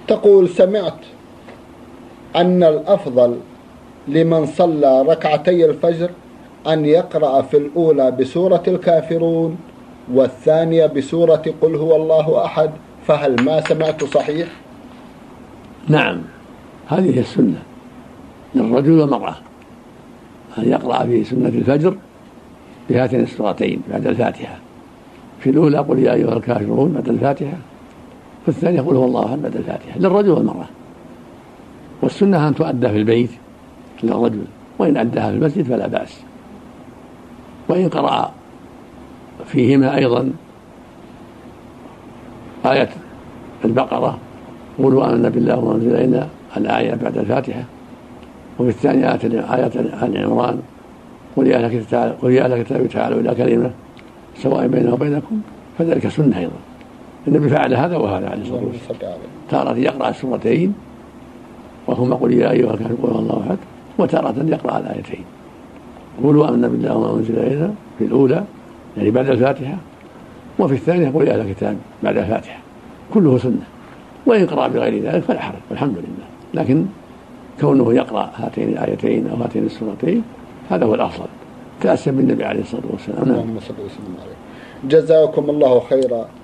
تقول: سمعت أن الأفضل لمن صلى ركعتي الفجر أن يقرأ في الأولى بسورة الكافرون والثانية بسورة قل هو الله أحد، فهل ما سمعت صحيح؟ نعم، هذه هي السنة للرجل والمرأة، أن يقرأ في سنة الفجر بهاتين السورتين بعد الفاتحة، في الأولى قل يا أيها الكافرون بعد الفاتحة، في الثانية قل هو الله أحد بعد الفاتحة، للرجل والمرأة. والسنة أن تؤدى في البيت للرجل، وإن أداها في المسجد فلا بأس. وإن قرأ فيهما أيضا آية البقرة قولوا آمنا بالله وما أنزل إلينا الآية بعد الفاتحة، وفي الثانية آية آل عمران قل يا أهل الكتاب تعالوا إلى كلمة سواء بيننا وبينكم، فذلك سنة أيضا. النبي فعل هذا وهذا عليه الصلاة والسلام، تارة يقرأ السورتين وهما قل يا أيها الكافرون قل هو الله أحد، وتارة يقرأ الآيتين قولوا آمنا بالله وما أنزل إلينا في الأولى يعني بعد الفاتحة، وفي الثانية قل يا أهل الكتاب بعد الفاتحة، كله سنة. وإن قرأ بغير ذلك فلا حرج والحمد لله، لكن كونه يقرأ هاتين الآيتين أو هاتين السورتين هذا هو الأفضل، تأسى بالنبي عليه الصلاة والسلام. اللهم صل وسلم عليه. جزاكم الله خيرا.